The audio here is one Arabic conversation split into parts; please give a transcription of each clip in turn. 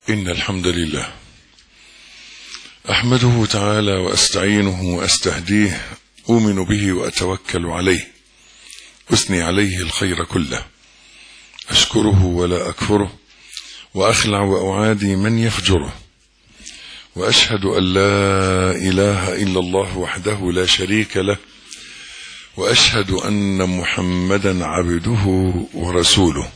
إن الحمد لله أحمده تعالى وأستعينه وأستهديه، أؤمن به وأتوكل عليه، أثني عليه الخير كله، أشكره ولا أكفره، وأخلع وأعادي من يفجره، وأشهد أن لا إله إلا الله وحده لا شريك له، وأشهد أن محمدا عبده ورسوله.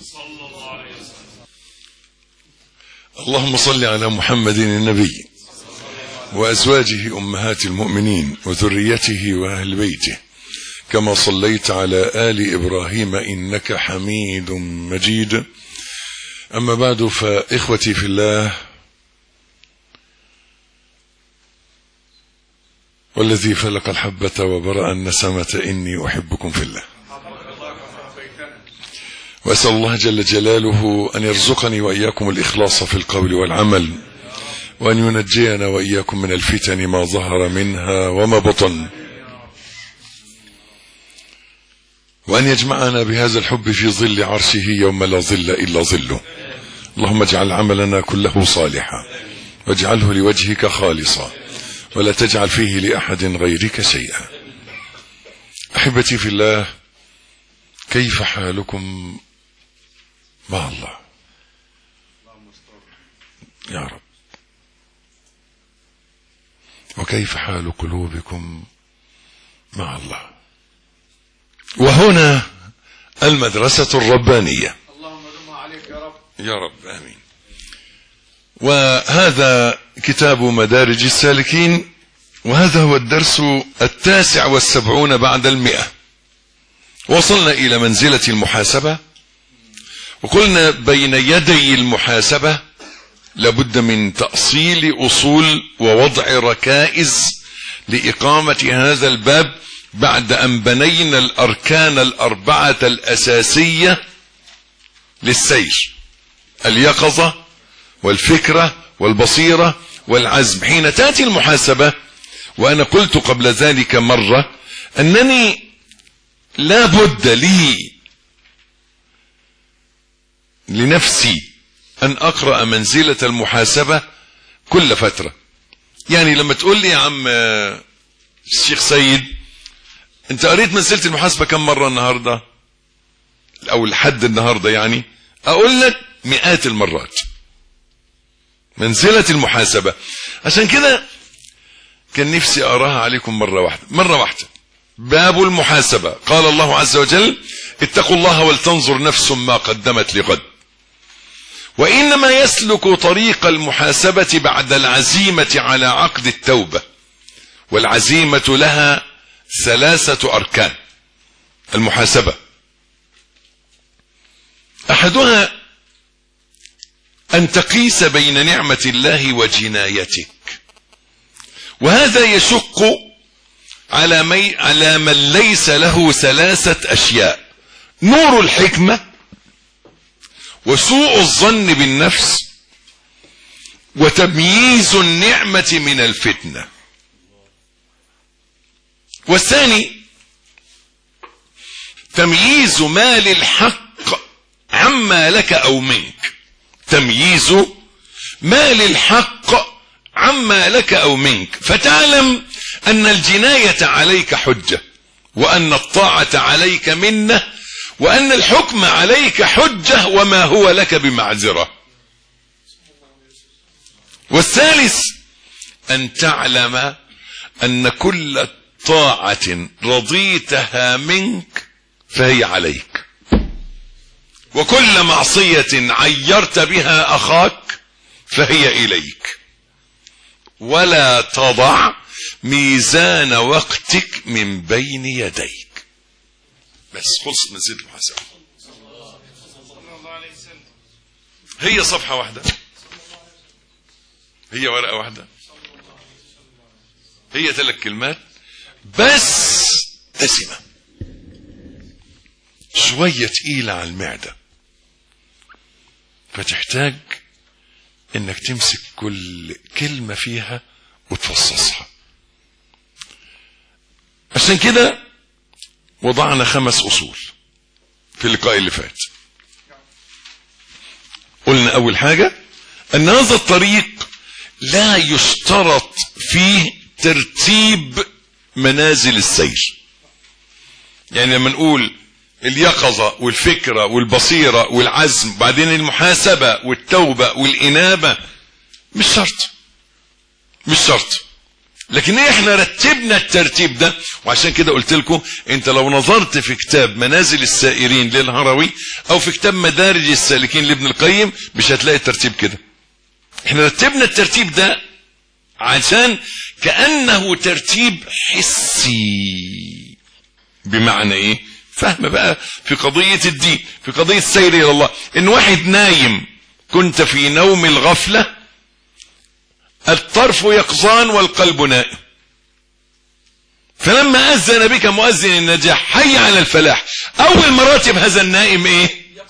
اللهم صل على محمد النبي وأزواجه أمهات المؤمنين وذريته وأهل بيته كما صليت على آل إبراهيم إنك حميد مجيد. أما بعد، فإخوتي في الله، والذي فلق الحبة وبرأ النسمة إني أحبكم في الله، وأسأل الله جل جلاله أن يرزقني وإياكم الإخلاص في القول والعمل، وأن ينجينا وإياكم من الفتن ما ظهر منها وما بطن، وأن يجمعنا بهذا الحب في ظل عرشه يوم لا ظل إلا ظله. اللهم اجعل عملنا كله صالحا، واجعله لوجهك خالصا، ولا تجعل فيه لأحد غيرك شيئا. أحبتي في الله، كيف حالكم مع الله؟ يا رب. وكيف حال قلوبكم مع الله؟ وهنا المدرسة الربانية. اللهم دم عليك يا رب. يا رب آمين. وهذا كتاب مدارج السالكين، وهذا هو الدرس 79 بعد 100. وصلنا إلى منزلة المحاسبة، وقلنا بين يدي المحاسبة لابد من تأصيل أصول ووضع ركائز لإقامة هذا الباب، بعد أن بنينا الأركان الأربعة الأساسية للسير: اليقظة والفكرة والبصيرة والعزم. حين تأتي المحاسبة، وأنا قلت قبل ذلك مرة أنني لا بد لي لنفسي أن أقرأ منزلة المحاسبة كل فترة. يعني لما تقول لي يا عم الشيخ سيد، أنت قريت منزلة المحاسبة كم مرة النهاردة أو لحد النهاردة؟ يعني أقول لك مئات المرات منزلة المحاسبة. عشان كده كان نفسي أراها عليكم مرة واحدة. باب المحاسبة. قال الله عز وجل: اتقوا الله ولتنظر نفس ما قدمت لغد. وإنما يسلك طريق المحاسبة بعد العزيمة على عقد التوبة، والعزيمة لها 3 أركان المحاسبة. أحدها أن تقيس بين نعمة الله وجنايتك، وهذا يشق على من ليس له 3 أشياء: نور الحكمة، وسوء الظن بالنفس، وتمييز النعمة من الفتنة. والثاني تمييز ما للحق عما لك أو منك. تمييز ما للحق عما لك أو منك، فتعلم أن الجناية عليك حجة، وأن الطاعة عليك منة، وأن الحكم عليك حجة، وما هو لك بمعذرة. والثالث أن تعلم أن كل طاعة رضيتها منك فهي عليك، وكل معصية عيرت بها أخاك فهي إليك. ولا تضع ميزان وقتك من بين يديك. بس خلصت منزلة المحاسبة. هي صفحة واحدة، هي ورقة واحدة، هي 3 كلمات بس دسمة، شوية تقيلة على المعدة، فتحتاج انك تمسك كل كلمة فيها وتفصصها. عشان كده وضعنا 5 أصول في اللقاء اللي فات. قلنا أول حاجة أن هذا الطريق لا يشترط فيه ترتيب منازل السير. يعني لما نقول اليقظة والفكرة والبصيرة والعزم بعدين المحاسبة والتوبة والإنابة، مش شرط، لكن احنا رتبنا الترتيب ده. وعشان كده قلت لكم انت لو نظرت في كتاب منازل السائرين للهروي او في كتاب مدارج السالكين لابن القيم مش هتلاقي الترتيب كده. احنا رتبنا الترتيب ده عشان كأنه ترتيب حسي. بمعنى ايه؟ فهم بقى في قضية الدين، في قضية السير الى الله. ان واحد نايم كنت في نوم الغفلة، الطرف يقظان والقلب نائم، فلما أذن بك مؤذن النجاح حي على الفلاح، اول مراتب هذا النائم ايه؟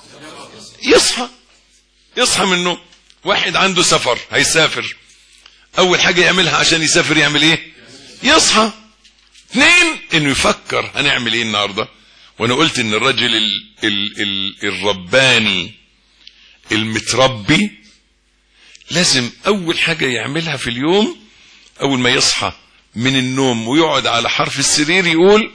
يصحى من النوم. واحد عنده سفر هيسافر، اول حاجة يعملها عشان يسافر يعمل ايه؟ يصحى. 2 انه يفكر هنعمل ايه النهاردة. وانا قلت ان الرجل الرباني المتربي لازم اول حاجة يعملها في اليوم اول ما يصحى من النوم ويقعد على حرف السرير يقول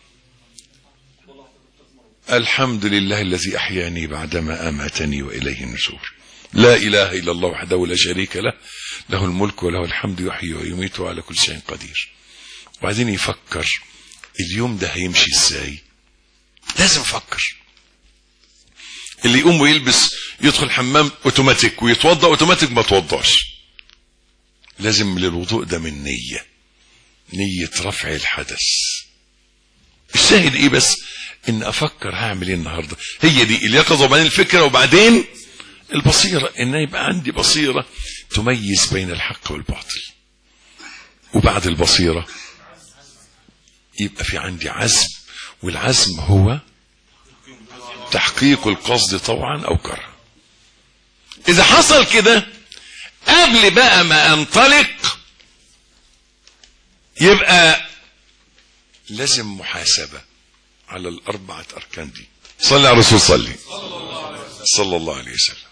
الحمد لله الذي احياني بعدما اماتني واليه النشور، لا اله الا الله وحده لا شريك له، له الملك وله الحمد يحيي ويميت وعلى كل شيء قدير. وبعدين يفكر اليوم ده هيمشي ازاي. لازم يفكر. اللي يقوم ويلبس يدخل حمام اوتوماتيك ويتوضا اوتوماتيك ما توضاش. لازم للوضوء ده من نية رفع الحدث. الشاهد ايه بس؟ ان افكر هعمل ايه النهارده. هي دي اليقظه وبعدين الفكره وبعدين البصيره، ان يبقى عندي بصيره تميز بين الحق والباطل. وبعد البصيره يبقى في عندي عزم، والعزم هو تحقيق القصد طوعا او كرها. اذا حصل كده قبل بقى ما انطلق يبقى لازم محاسبة على الأربعة أركان دي. صلى على الرسول صلى الله عليه وسلم.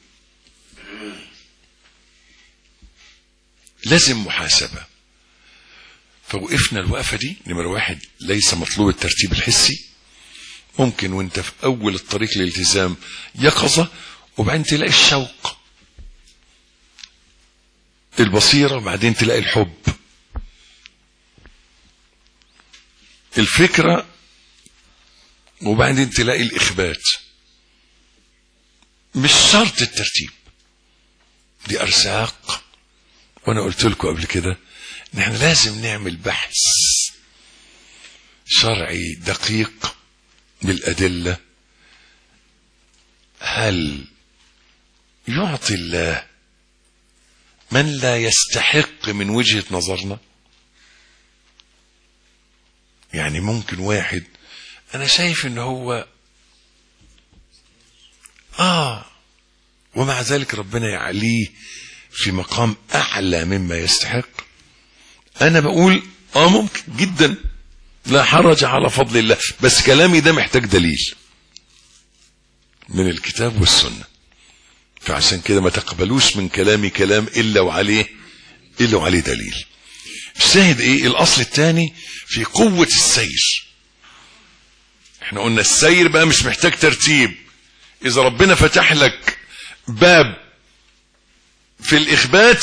لازم محاسبة. فوقفنا الوقفة دي نمرة 1 ليس مطلوب الترتيب الحسي. ممكن وانت في أول الطريق للالتزام يقظة وبعدين تلاقي الشوق، البصيرة وبعدين تلاقي الحب، الفكرة وبعدين تلاقي الإخبات. مش شرط الترتيب، دي أرزاق. وأنا قلت لكم قبل كده نحن لازم نعمل بحث شرعي دقيق بالأدلة. هل يعطي الله من لا يستحق من وجهة نظرنا؟ يعني ممكن واحد انا شايف ان هو ومع ذلك ربنا يعليه في مقام اعلى مما يستحق. انا بقول ممكن جدا، لا حرج على فضل الله، بس كلامي ده محتاج دليل من الكتاب والسنة. فعشان كده ما تقبلوش من كلامي كلام الا وعليه دليل. الشاهد ايه؟ الاصل الثاني في قوة السير. احنا قلنا السير بقى مش محتاج ترتيب. اذا ربنا فتح لك باب في الاخبات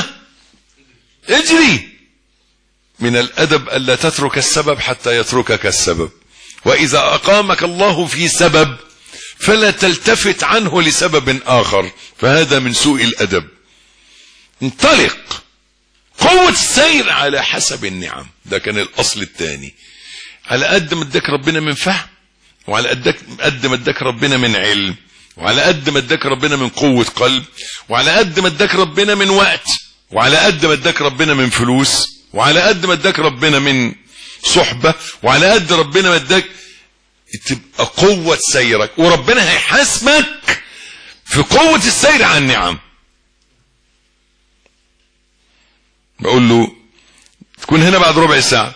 اجري. من الادب الا تترك السبب حتى يتركك السبب، واذا اقامك الله في سبب فلا تلتفت عنه لسبب اخر، فهذا من سوء الادب. انطلق. قوة السير على حسب النعم، ده كان الاصل الثاني. على قد ما اداك ربنا من فهم، وعلى قد ما اداك ربنا من علم، وعلى قد ما اداك ربنا من قوة قلب، وعلى قد ما اداك ربنا من وقت، وعلى قد ما اداك ربنا من فلوس، وعلى قد ما اداك ربنا من صحبة، وعلى قد ربنا ما اداك تبقى قوة سيرك. وربنا هيحاسبك في قوة السير عن النعم. بقول له تكون هنا بعد ربع ساعة،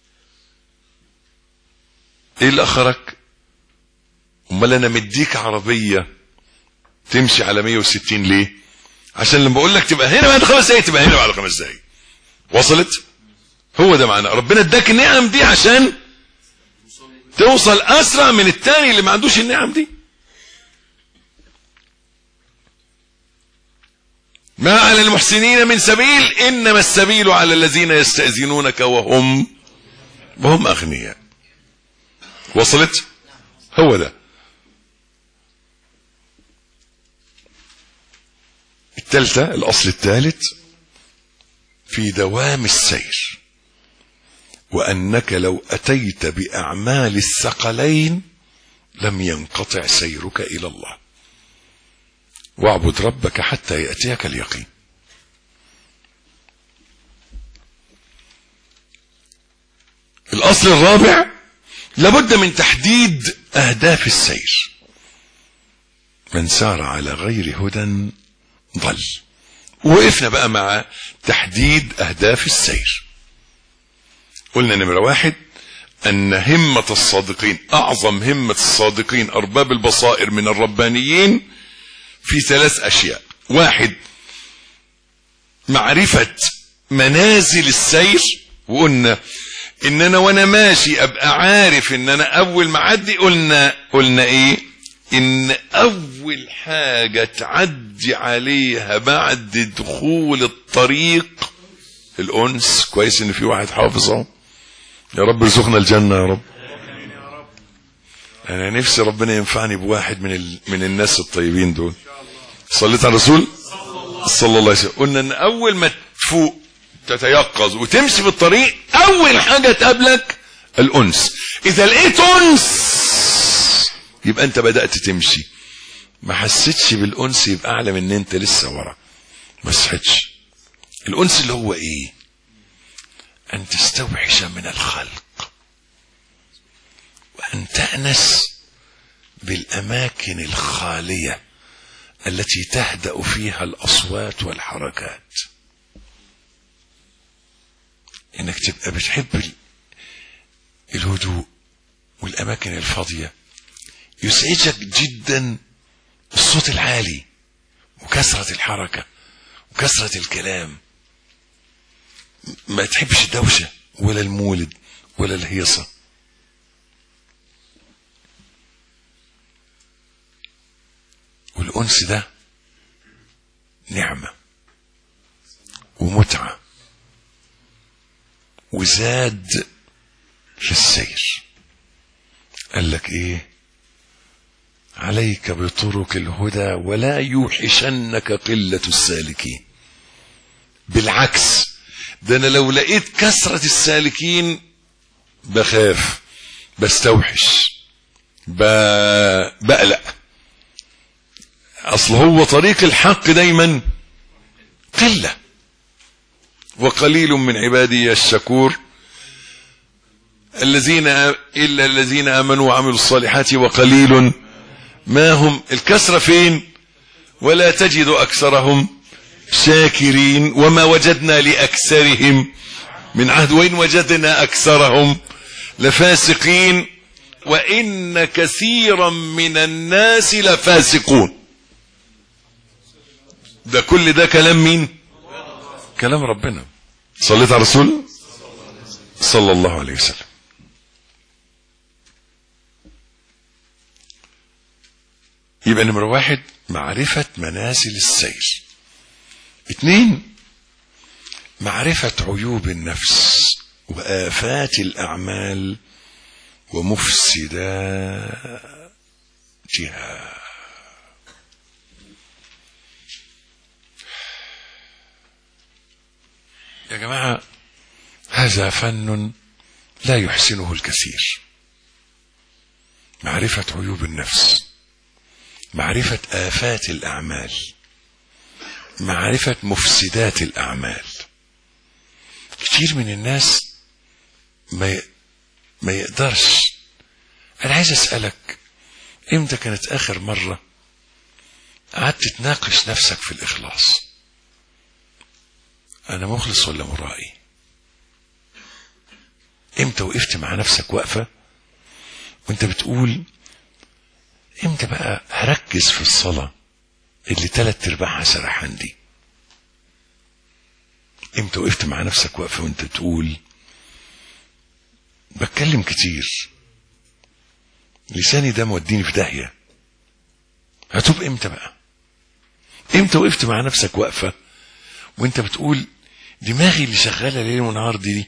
ايه اللي اخرك؟ امال انا مديك عربية تمشي على 160 ليه؟ عشان لما بقول لك تبقى هنا بعد 5 دقايق تبقى هنا بعد 5 دقايق. وصلت؟ هو ده معنى ربنا اداك النعم دي عشان توصل اسرع من التاني اللي ما عندوش النعم دي. ما على المحسنين من سبيل انما السبيل على الذين يستأذنونك وهم اغنياء. وصلت؟ هو ده. الثالثة، الاصل الثالث في دوام السير، وانك لو اتيت باعمال الثقلين لم ينقطع سيرك الى الله، واعبد ربك حتى يأتيك اليقين. الاصل الرابع لابد من تحديد اهداف السير. من سار على غير هدى ضل. وقفنا بقى مع تحديد اهداف السير. قلنا نمرة 1 ان همة الصادقين، اعظم همة الصادقين ارباب البصائر من الربانيين في 3 اشياء. 1 معرفة منازل السير، وقلنا ان انا وانا ماشي ابقى عارف ان انا اول ما اعدي، قلنا ايه؟ ان اول حاجة تعدي عليها بعد دخول الطريق الانس. كويس ان في واحد حافظه. يا رب ارزقنا الجنة يا رب. انا نفسي ربنا ينفعني بواحد من الناس الطيبين دول. صليت على الرسول صلى الله عليه وسلم. قلنا ان اول ما تفوق تتيقظ وتمشي في الطريق اول حاجة تقابلك الانس. اذا لقيت انس يبقى انت بدأت تمشي. ما حسيتش بالانس يبقى اعلم ان انت لسه ورا، ما صحتش. الانس اللي هو ايه؟ ان تستوحش من الخلق، وان تأنس بالاماكن الخالية التي تهدأ فيها الاصوات والحركات. انك تبقى بتحب الهدوء والاماكن الفاضية. يسعدك جدا الصوت العالي وكثرة الحركة وكثرة الكلام. ما تحبش الدوشة ولا المولد ولا الهيصة. والأنس ده نعمة ومتعة وزاد في السير. قال لك ايه؟ عليك بطرق الهدى ولا يوحشنك قلة السالكين. بالعكس، ده انا لو لقيت كثرة السالكين بخاف، بستوحش، بقلق. اصل هو طريق الحق دايما قلة، وقليل من عبادي الشكور إلا الذين آمنوا وعملوا الصالحات وقليل ما هم. الكسرة فين؟ ولا تجد أكثرهم شاكرين وما وجدنا لأكثرهم من عهد وإن وجدنا أكثرهم لفاسقين وإن كثيرا من الناس لفاسقون. ده كل ده كلام مين؟ كلام ربنا. صليت على الرسول صلى الله عليه وسلم. يبقى نمرة 1 معرفة منازل السير. 2 معرفة عيوب النفس وآفات الأعمال ومفسداتها. يا جماعة هذا فن لا يحسنه الكثير. معرفة عيوب النفس، معرفة آفات الأعمال، معرفة مفسدات الأعمال. كتير من الناس ما يقدرش. أنا عايز أسألك، إمتى كانت آخر مرة قعدت تناقش نفسك في الإخلاص؟ أنا مخلص ولا مرائي؟ إمتى وقفت مع نفسك وقفة وإنت بتقول إمتى بقى هركز في الصلاة اللي 3/4 سرحان دي؟ امتى وقفت مع نفسك وقفة وانت تقول بتكلم كتير، لساني ده موديني في داهية، هتوب امتى بقى؟ امتى وقفت مع نفسك وقفة وانت بتقول دماغي اللي شغالة ليل ونهار دي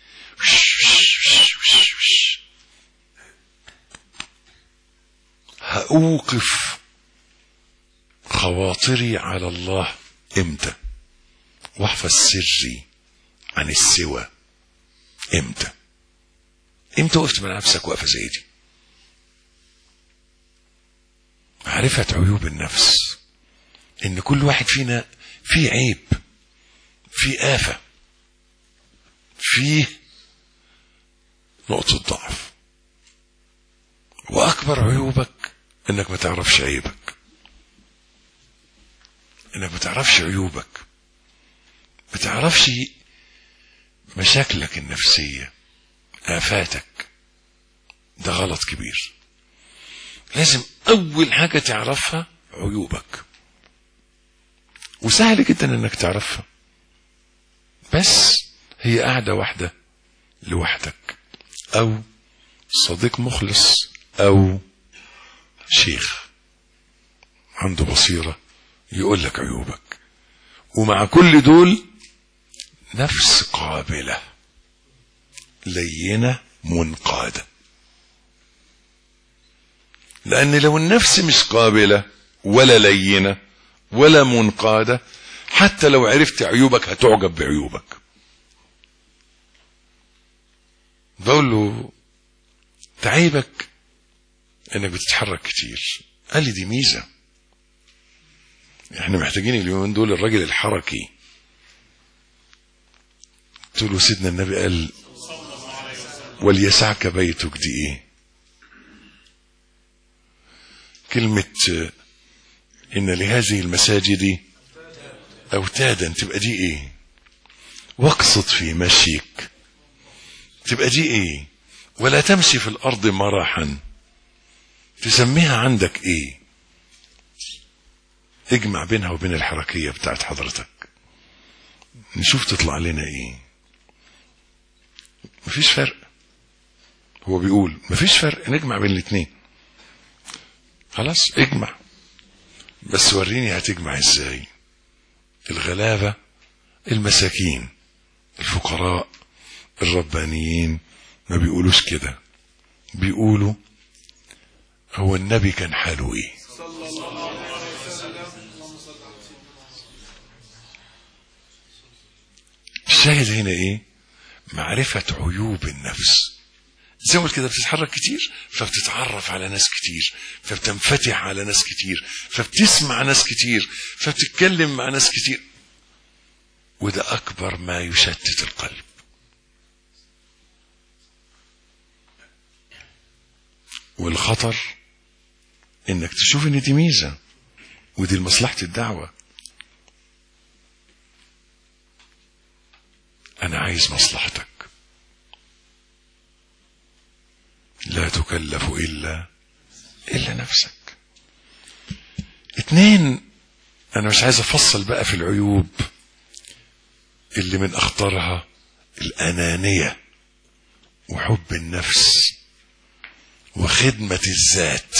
هأوقف خواطري على الله امتى؟ واحفظ سري عن السوى امتى؟ امتى وقفت مع نفسك وقفة زي دي؟ معرفة عيوب النفس، ان كل واحد فينا فيه عيب، فيه آفة، فيه نقطة ضعف، واكبر عيوبك انك ما تعرفش عيبك، انك ما تعرفش عيوبك، ما تعرفش مشاكلك النفسية، آفاتك. ده غلط كبير. لازم اول حاجة تعرفها عيوبك، وسهل جدا انك تعرفها، بس هي قاعدة واحدة لوحدك، او صديق مخلص، او شيخ عنده بصيرة يقول لك عيوبك. ومع كل دول نفس قابلة لينة منقادة، لأن لو النفس مش قابلة ولا لينة ولا منقادة، حتى لو عرفت عيوبك هتعجب بعيوبك. بقول له تعيبك انك بتتحرك كتير، قال لي دي ميزة، احنا محتاجين اليومين دول الراجل الحركي. قلت له سيدنا النبي قال وليسعك بيتك، دي ايه؟ كلمة ان لهذه المساجد اوتادا، تبقى دي ايه؟ واقصد في مشيك، تبقى دي ايه؟ ولا تمشي في الارض مرحا، تسميها عندك ايه؟ اجمع بينها وبين الحركية بتاعت حضرتك، نشوف تطلع لنا ايه. مفيش فرق، هو بيقول مفيش فرق، نجمع بين الاثنين. خلاص اجمع، بس وريني هتجمع ازاي. الغلابة، المساكين، الفقراء، الربانيين ما بيقولوش كده، بيقولوا هو النبي كان حاله ايه؟ الشاهد هنا ايه؟ معرفة عيوب النفس. زي ما كده بتتحرك كتير فبتتعرف على ناس كتير، فبتنفتح على ناس كتير، فبتسمع ناس كتير، فبتتكلم مع ناس كتير، وده اكبر ما يشتت القلب. والخطر انك تشوف ان دي ميزة ودي لمصلحة الدعوة. انا عايز مصلحتك، لا تكلف الا نفسك. 2، انا مش عايز افصل بقى في العيوب اللي من اخطرها الانانية وحب النفس وخدمة الذات.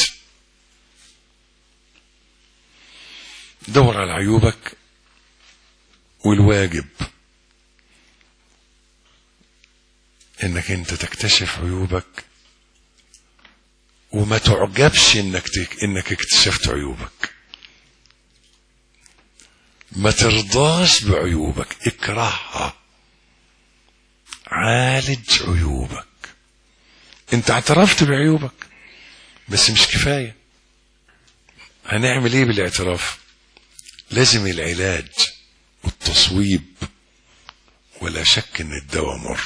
دور على عيوبك، والواجب انك انت تكتشف عيوبك وما تعجبش انك اكتشفت عيوبك. ما ترضاش بعيوبك، اكرهها، عالج عيوبك. انت اعترفت بعيوبك بس مش كفاية. هنعمل ايه بالاعتراف؟ لازم العلاج والتصويب، ولا شك ان الدواء مر.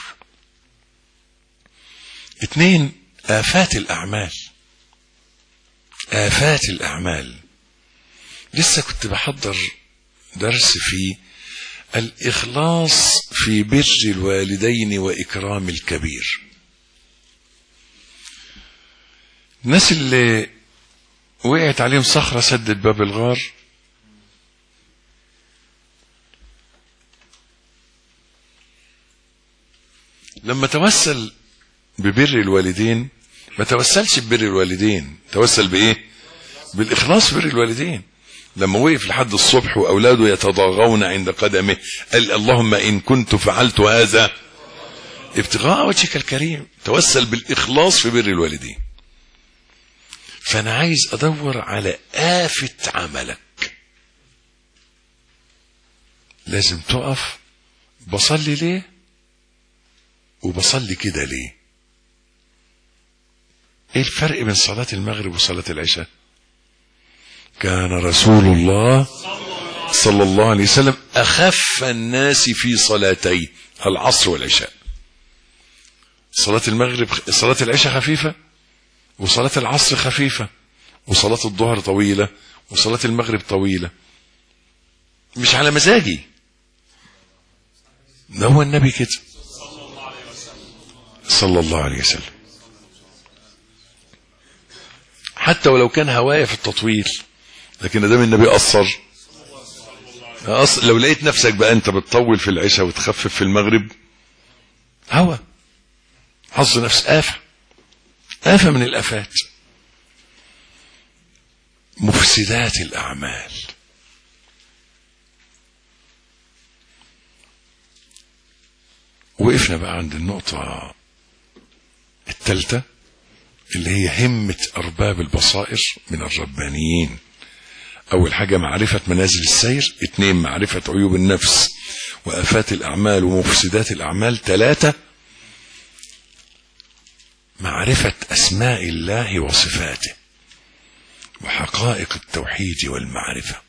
2، آفات الأعمال. آفات الأعمال. لسه كنت بحضر درس في الإخلاص في بر الوالدين وإكرام الكبير. الناس اللي وقعت عليهم صخرة سدت باب الغار، لما توسل ببر الوالدين ما توسلش ببر الوالدين، توسل بايه؟ بالاخلاص بر الوالدين. لما وقف لحد الصبح واولاده يتضاغون عند قدمه قال اللهم ان كنت فعلت هذا ابتغاء وجهك الكريم، توسل بالاخلاص في بر الوالدين. فانا عايز ادور على آفة عملك. لازم تقف بصلي ليه وبصلي كده ليه. ايه الفرق بين صلاة المغرب وصلاة العشاء؟ كان رسول الله صلى الله عليه وسلم اخف الناس في صلاتي العصر والعشاء. صلاة المغرب صلاة العشاء خفيفة، وصلاة العصر خفيفة، وصلاة الظهر طويلة، وصلاة المغرب طويلة. مش على مزاجي، ده هو النبي كده صلى الله عليه وسلم. حتى ولو كان هواية في التطويل، لكن دام النبي قصر. لو لقيت نفسك بقى انت بتطول في العشاء وتخفف في المغرب، هوا حظ نفس آفة من الآفات. مفسدات الأعمال. وقفنا بقى عند النقطة الثالثة اللي هي همة أرباب البصائر من الربانيين. أول حاجة معرفة منازل السير، 2 معرفة عيوب النفس وآفات الأعمال ومفسدات الأعمال، 3 معرفة أسماء الله وصفاته وحقائق التوحيد والمعرفة.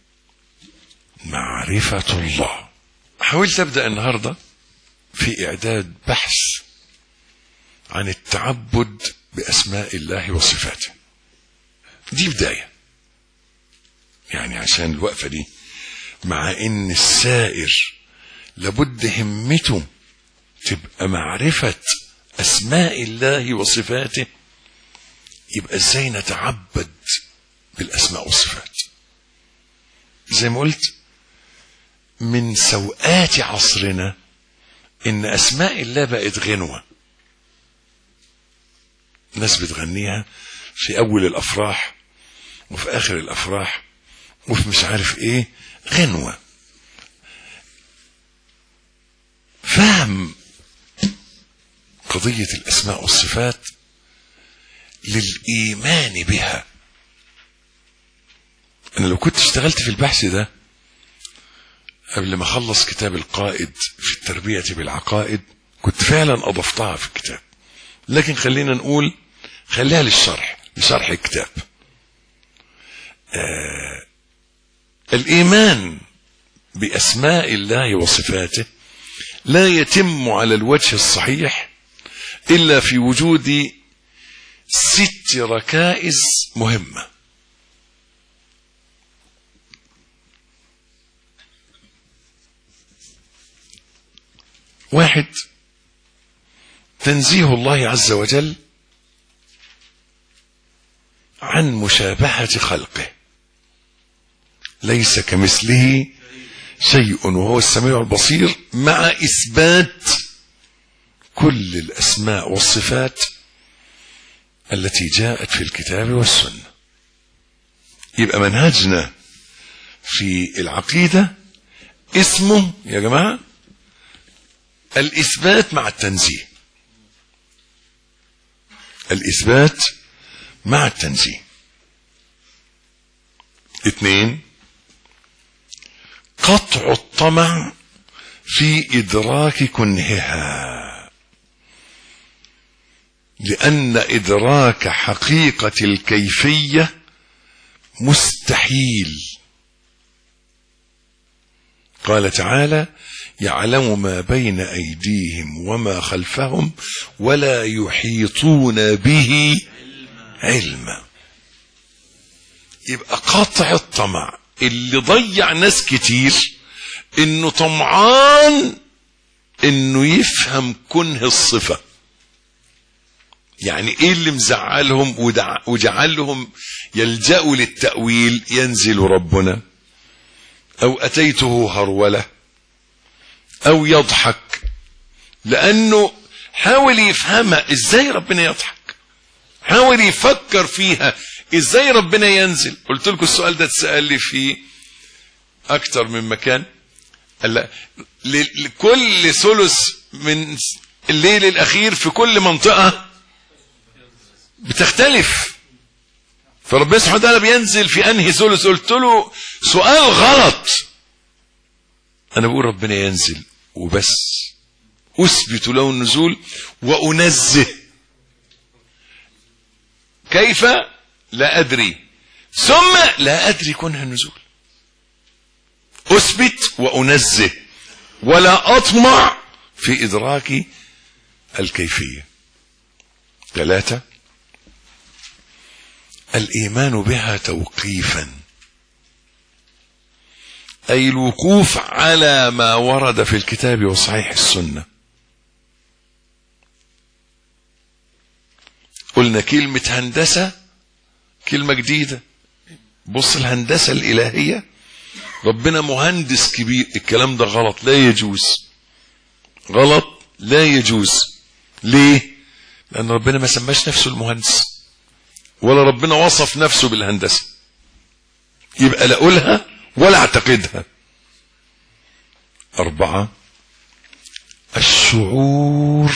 معرفة الله. حاولت أبدأ النهاردة في إعداد بحث عن التعبد بأسماء الله وصفاته. دي بداية يعني، عشان الوقفة دي، مع إن السائر لابد همته تبقى معرفة أسماء الله وصفاته، يبقى إزاي نتعبد بالأسماء والصفات؟ زي ما قلت، من سوءات عصرنا إن أسماء الله بقت غنوة. الناس بتغنيها في أول الأفراح وفي آخر الأفراح وفي مش عارف إيه، غنوة. فهم قضية الأسماء والصفات للإيمان بها. أنا لو كنت اشتغلت في البحث ده قبل ما أخلص كتاب القائد في التربية بالعقائد كنت فعلا أضفتها في الكتاب، لكن خلينا نقول خليها لشرح الكتاب. الإيمان بأسماء الله وصفاته لا يتم على الوجه الصحيح إلا في وجود 6 ركائز مهمة. واحد، تنزيه الله عز وجل عن مشابهة خلقه، ليس كمثله شيء وهو السميع البصير، مع إثبات كل الأسماء والصفات التي جاءت في الكتاب والسنة. يبقى منهجنا في العقيدة اسمه يا جماعة الإثبات مع التنزيه. الإثبات مع التنزيه. 2، قطع الطمع في إدراك كنهها، لأن إدراك حقيقة الكيفية مستحيل. قال تعالى: يعلم ما بين أيديهم وما خلفهم ولا يحيطون به علما. يبقى قطع الطمع اللي ضيع ناس كتير انه طمعان انه يفهم كنه الصفة. يعني ايه اللي مزعلهم وجعلهم يلجأوا للتأويل؟ ينزل ربنا، او اتيته هرولة، او يضحك، لانه حاول يفهمها ازاي ربنا يضحك، حاول يفكر فيها ازاي ربنا ينزل. قلت لكم السؤال ده اتسأل لي في اكتر من مكان. لكل ثلث من الليل الاخير في كل منطقة بتختلف، فربنا سبحانه وتعالى بينزل في انهي ثلث؟ قلت له سؤال غلط، انا بقول ربنا ينزل وبس، اثبت له النزول وانزه كيف لا ادري، ثم لا ادري كنه النزول. اثبت وانزه ولا اطمع في ادراك الكيفية. 3 الايمان بها توقيفا، اي الوقوف على ما ورد في الكتاب وصحيح السنة. قلنا كلمة هندسة كلمة جديدة. بص الهندسة الالهية، ربنا مهندس كبير، الكلام ده غلط، لا يجوز، غلط لا يجوز. ليه؟ لان ربنا ما سماش نفسه المهندس، ولا ربنا وصف نفسه بالهندسة، يبقى لا اقولها ولا اعتقدها. 4 الشعور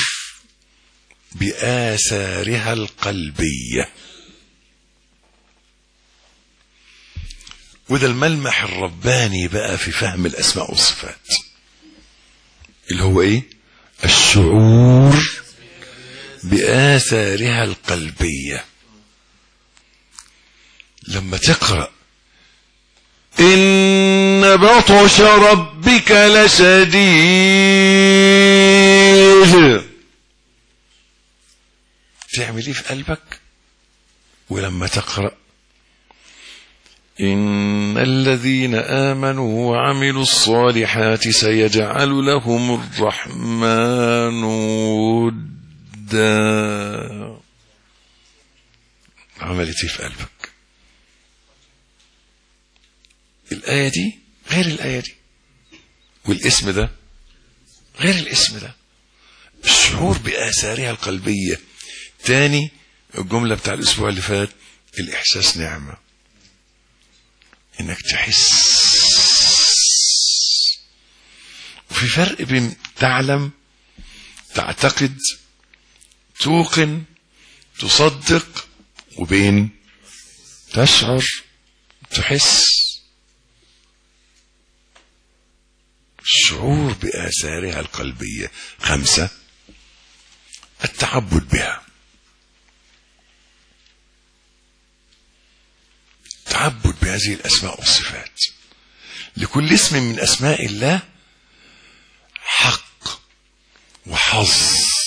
بآثارها القلبية، وده الملمح الرباني بقى في فهم الأسماء والصفات، اللي هو ايه؟ الشعور بآثارها القلبية. لما تقرأ إن بطش ربك لشديد، تعمل ايه في قلبك؟ ولما تقرأ إن الذين آمنوا وعملوا الصالحات سيجعل لهم الرحمن ودا، عملت ايه في قلبك؟ الآية دي غير الآية دي، والاسم ده غير الاسم ده. الشعور بآثارها القلبية. تاني الجملة بتاع الأسبوع اللي فات، الإحساس نعمة، إنك تحس. وفي فرق بين تعلم، تعتقد، توقن، تصدق، وبين تشعر، تحس. الشعور بآثارها القلبية. 5 التعبد بها، التعبد بهذه الأسماء والصفات. لكل اسم من أسماء الله حق وحظ.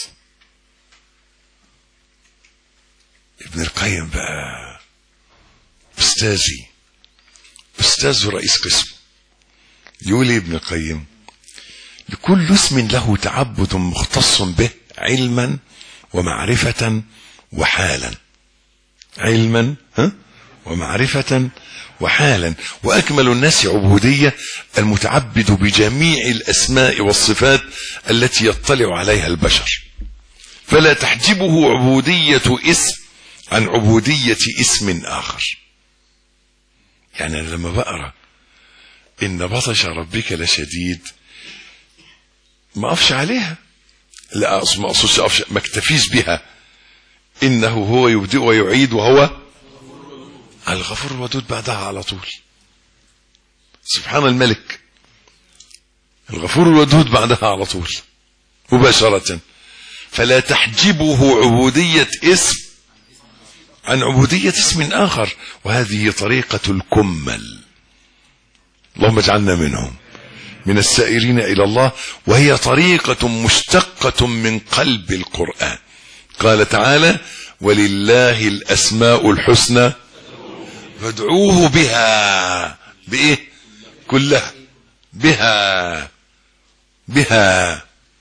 ابن القيم بقى أستاذي، أستاذ رئيس قسم، يقول ابن القيم لكل اسم له تعبد مختص به علما ومعرفة وحالا، علما ومعرفة وحالا. وأكمل الناس عبودية المتعبد بجميع الأسماء والصفات التي يطلع عليها البشر، فلا تحجبه عبودية اسم عن عبودية اسم آخر. يعني أنا لما بقرأ إن بطش ربك لشديد ما أقفش عليها، لا ما أقصدش أقفش، ما اكتفيش بها. إنه هو يبدئ ويعيد وهو الغفور الودود بعدها على طول. سبحان الملك، الغفور الودود بعدها على طول مباشرة. فلا تحجبه عبودية اسم عن عبودية اسم آخر، وهذه طريقة الكمل. اللهم اجعلنا منهم، من السائرين إلى الله، وهي طريقة مشتقة من قلب القرآن. قال تعالى ولله الأسماء الحسنى فادعوه بها. بإيه؟ كلها بها. بها.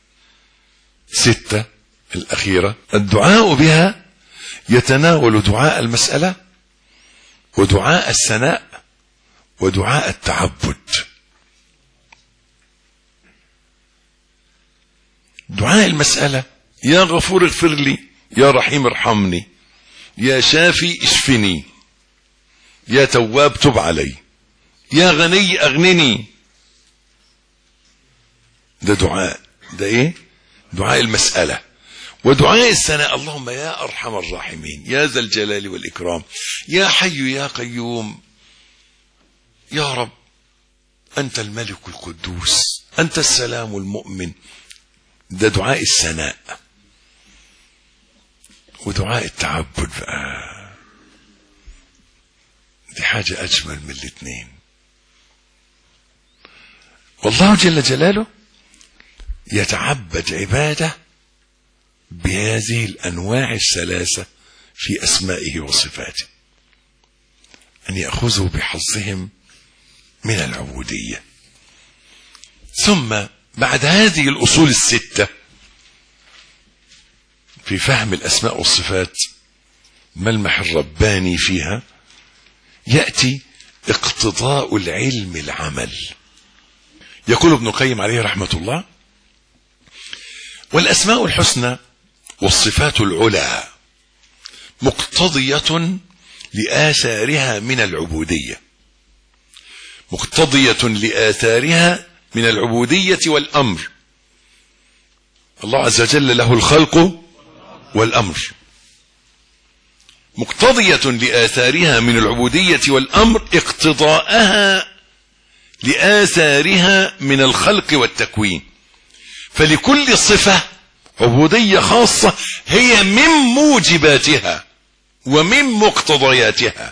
6 الأخيرة الدعاء بها يتناول دعاء المسألة ودعاء الثناء ودعاء التعبد. دعاء المسألة يا غفور اغفر لي، يا رحيم ارحمني، يا شافي اشفني، يا تواب تب علي، يا غني اغنني. ده دعاء، ده ايه؟ دعاء المسألة. ودعاء الثناء: اللهم يا ارحم الراحمين، يا ذا الجلال والاكرام، يا حي يا قيوم، يا رب انت الملك القدوس، انت السلام المؤمن. ده دعاء الثناء. ودعاء التعبد بقى دي حاجة اجمل من الاثنين. والله جل جلاله يتعبد عباده بهذه الانواع الثلاثة في اسمائه وصفاته، ان يأخذوا بحظهم من العبودية. ثم بعد هذه الاصول الستة في فهم الاسماء والصفات، ملمح الرباني فيها، يأتي اقتضاء العلم العمل. يقول ابن القيم عليه رحمة الله: والاسماء الحسنى والصفات العلى مقتضية لآثارها من العبودية، مقتضية لآثارها من العبودية والأمر. الله عز وجل له الخلق والأمر، مقتضية لآثارها من العبودية والأمر اقتضاءها لآثارها من الخلق والتكوين. فلكل صفة عبودية خاصة هي من موجباتها ومن مقتضياتها،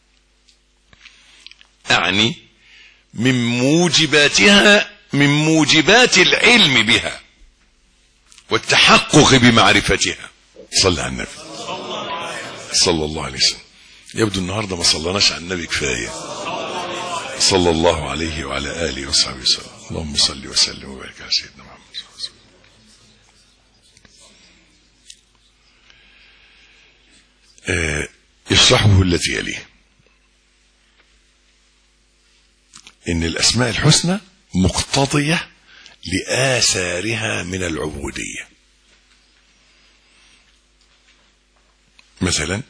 أعني من موجباتها، من موجبات العلم بها والتحقق بمعرفتها. صلى على النبي صلى الله عليه وسلم. يبدو النهاردة ما صلناش على النبي كفاية، صلى الله عليه وعلى آله وصحبه وسلم. اللهم صل وسلم وبارك على سيدنا محمد. يشرحه التي يليه: إن الأسماء الحسنى مقتضية لآثارها من العبودية. مثلا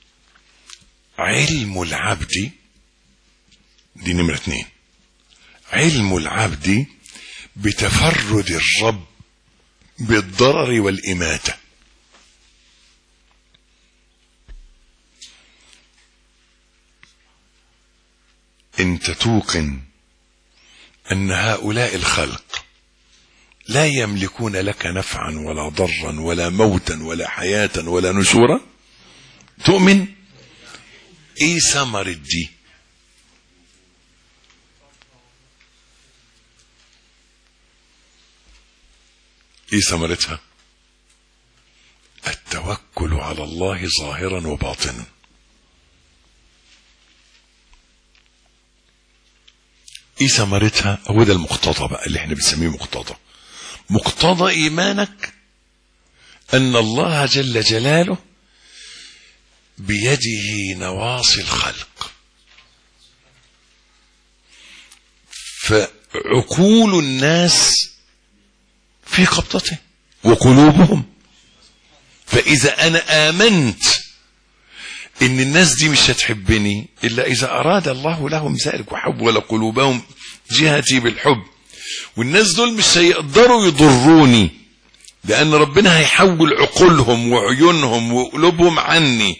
علم العبد، دي نمرة 2، علم العبد بتفرد الرب بالضرر والإماتة. انت توقن ان هؤلاء الخلق لا يملكون لك نفعا ولا ضرا ولا موتا ولا حياة ولا نشورا، تؤمن؟ ايه ثمرة دي؟ ايه ثمرتها؟ التوكل على الله ظاهرا وباطنا. ايه ثمرتها؟ هو ده المقتضى بقى اللي احنا بنسميه مقتضى. مقتضى ايمانك ان الله جل جلاله بيده نواصي الخلق، فعقول الناس في قبضته وقلوبهم. فاذا انا امنت ان الناس دي مش هتحبني الا اذا اراد الله لهم ذلك وحول قلوبهم جهتي بالحب، والناس دول مش هيقدروا يضروني لان ربنا هيحول عقولهم وعيونهم وقلوبهم عني.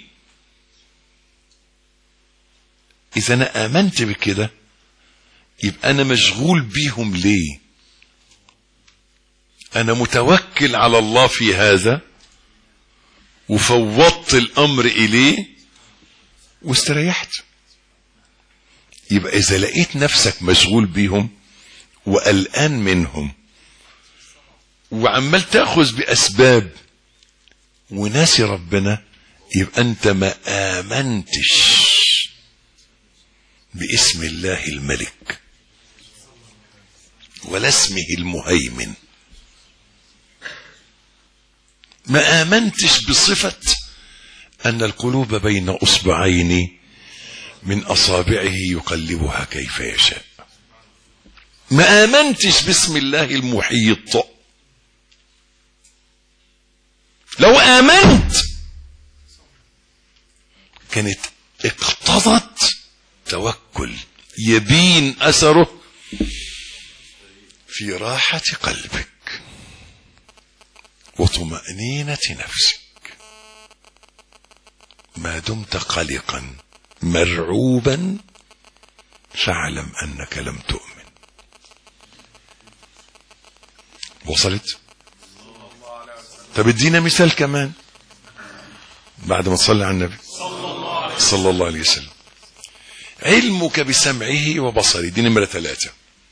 اذا انا امنت بكده يبقى انا مشغول بيهم ليه؟ انا متوكل على الله في هذا وفوضت الامر اليه واستريحت. يبقى اذا لقيت نفسك مشغول بيهم وقلقان منهم وعمال تاخذ باسباب وناسي ربنا، يبقى انت ما امنتش باسم الله الملك ولا اسمه المهيمن، ما امنتش بصفة ان القلوب بين اصبعين من اصابعه يقلبها كيف يشاء، ما امنتش باسم الله المحيط، لو آمنت كانت اقتضت توكل يبين أثره في راحة قلبك وطمأنينة نفسك. ما دمت قلقا مرعوبا فاعلم أنك لم تؤمن. وصلت؟ طب ادينا مثال كمان بعد ما تصلي على النبي صلى الله عليه وسلم. علمك بسمعه وبصره، دي نمرة 3.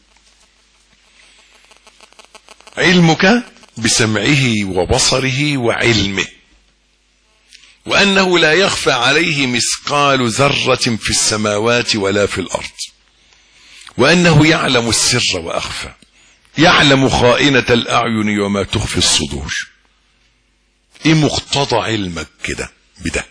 علمك بسمعه وبصره وعلمه، وأنه لا يخفى عليه مثقال ذرة في السماوات ولا في الأرض، وأنه يعلم السر وأخفى، يعلم خائنة الأعين وما تخفي الصدور. ايه مقتضى علمك كده بده؟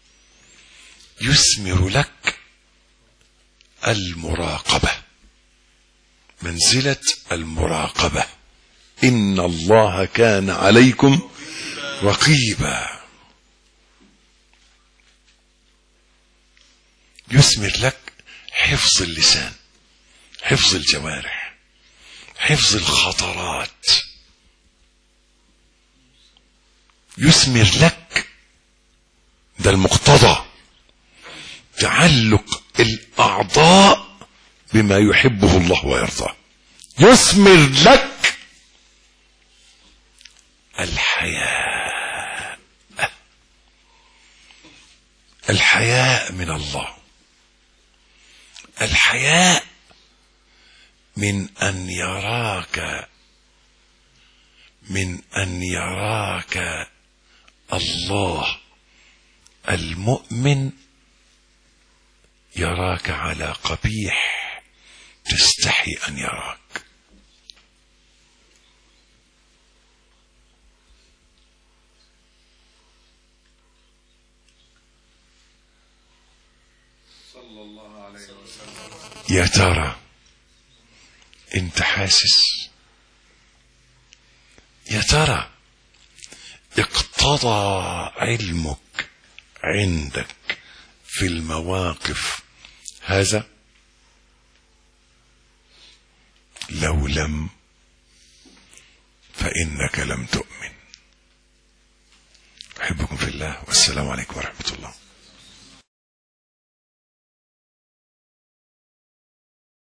يثمر لك المراقبة، منزلة المراقبة. إن الله كان عليكم رقيبا. يثمر لك حفظ اللسان، حفظ الجوارح، حفظ الخطرات. يثمر لك، ده المقتضى، تعلق الأعضاء بما يحبه الله ويرضاه. يثمر لك الحياء، الحياء من الله، الحياء من أن يراك الله. المؤمن يراك على قبيح تستحي أن يراك. صلى الله عليه وسلم. يا ترى انت حاسس؟ يا ترى اقتضى علمك عندك في المواقف هذا؟ لو لم فإنك لم تؤمن. أحبكم في الله، والسلام عليكم ورحمة الله.